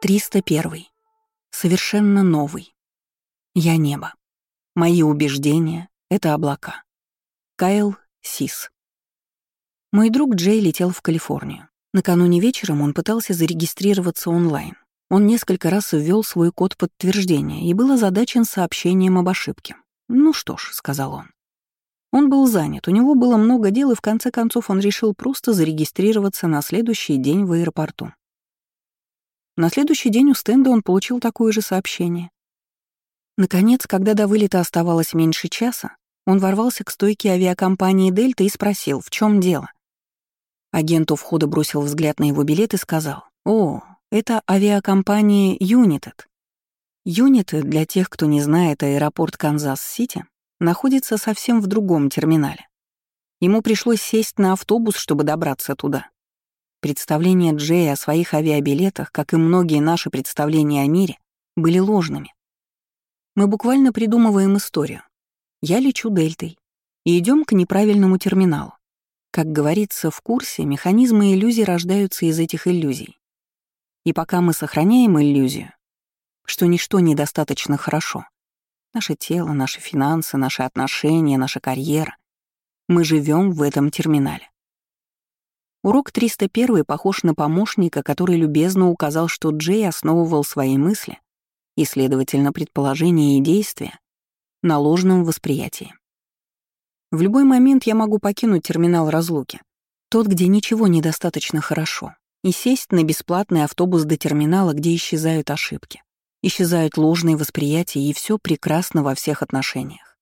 301. Совершенно новый. Я небо. Мои убеждения — это облака. Кайл Сис. Мой друг Джей летел в Калифорнию. Накануне вечером он пытался зарегистрироваться онлайн. Он несколько раз ввел свой код подтверждения и был озадачен сообщением об ошибке. «Ну что ж», — сказал он. Он был занят, у него было много дел, и в конце концов он решил просто зарегистрироваться на следующий день в аэропорту. На следующий день у стенда он получил такое же сообщение. Наконец, когда до вылета оставалось меньше часа, он ворвался к стойке авиакомпании «Дельта» и спросил, в чем дело. Агент у входа бросил взгляд на его билет и сказал: «О, это авиакомпания United». United, для тех, кто не знает, аэропорт Канзас-Сити находится совсем в другом терминале. Ему пришлось сесть на автобус, чтобы добраться туда. Представления Джея о своих авиабилетах, как и многие наши представления о мире, были ложными. Мы буквально придумываем историю. Я лечу Дельтой и идем к неправильному терминалу. Как говорится в курсе, механизмы иллюзий рождаются из этих иллюзий. И пока мы сохраняем иллюзию, что ничто недостаточно хорошо, наше тело, наши финансы, наши отношения, наша карьера, мы живем в этом терминале. Урок 301 похож на помощника, который любезно указал, что Джей основывал свои мысли и, следовательно, предположения и действия на ложном восприятии. В любой момент я могу покинуть терминал разлуки, тот, где ничего недостаточно хорошо, и сесть на бесплатный автобус до терминала, где исчезают ошибки, исчезают ложные восприятия, и все прекрасно во всех отношениях.